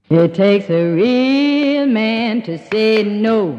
It takes a real man to say no.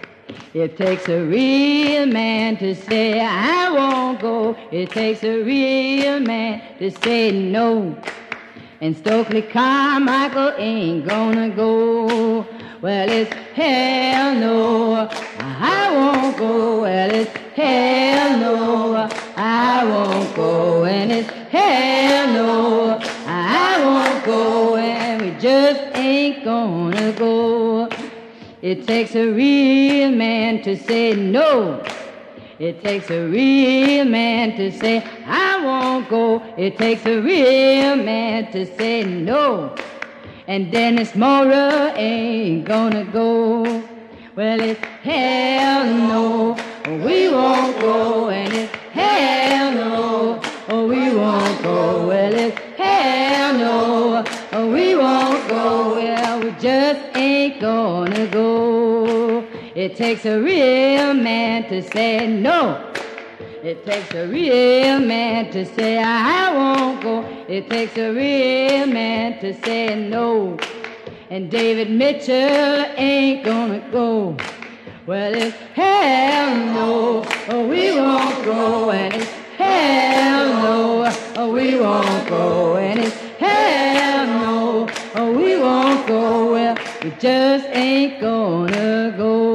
It takes a real man to say I won't go. It takes a real man to say no. And Stokely Carmichael ain't gonna go. Well, it's hell no, I won't go. Well, it's hell no, I won't go. And it's hell no, I won't go. And we just ain't gonna go. It takes a real man to say no. It takes a real man to say I won't go. It takes a real man to say no. And Dennis Mora ain't gonna go. Well, it's hell no, we won't go. And it's hell no, we won't go. Well, it's hell no, we won't go. Well, we just ain't gonna go. It takes a real man to say no. It takes a real man to say I won't go. It takes a real man to say no. And David Mitchell ain't gonna go. Well, it's hell no, we won't go. And it's hell no, we won't go. And it's hell no, we won't go. Well, we just ain't gonna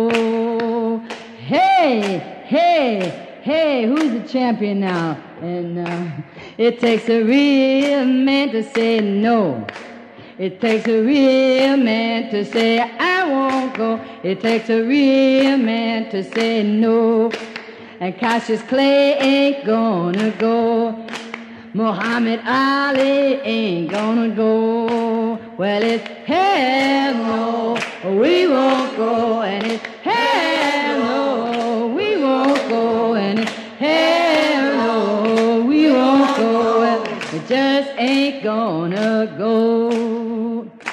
go. Hey, hey. Hey, who's the champion now? And it takes a real man to say no. It takes a real man to say I won't go. It takes a real man to say no. And Cassius Clay ain't gonna go. Muhammad Ali ain't gonna go. Well, it's hell no, we won't go. And it's hell no, we won't go. And it's hell no, we won't go. Well, we just ain't gonna go.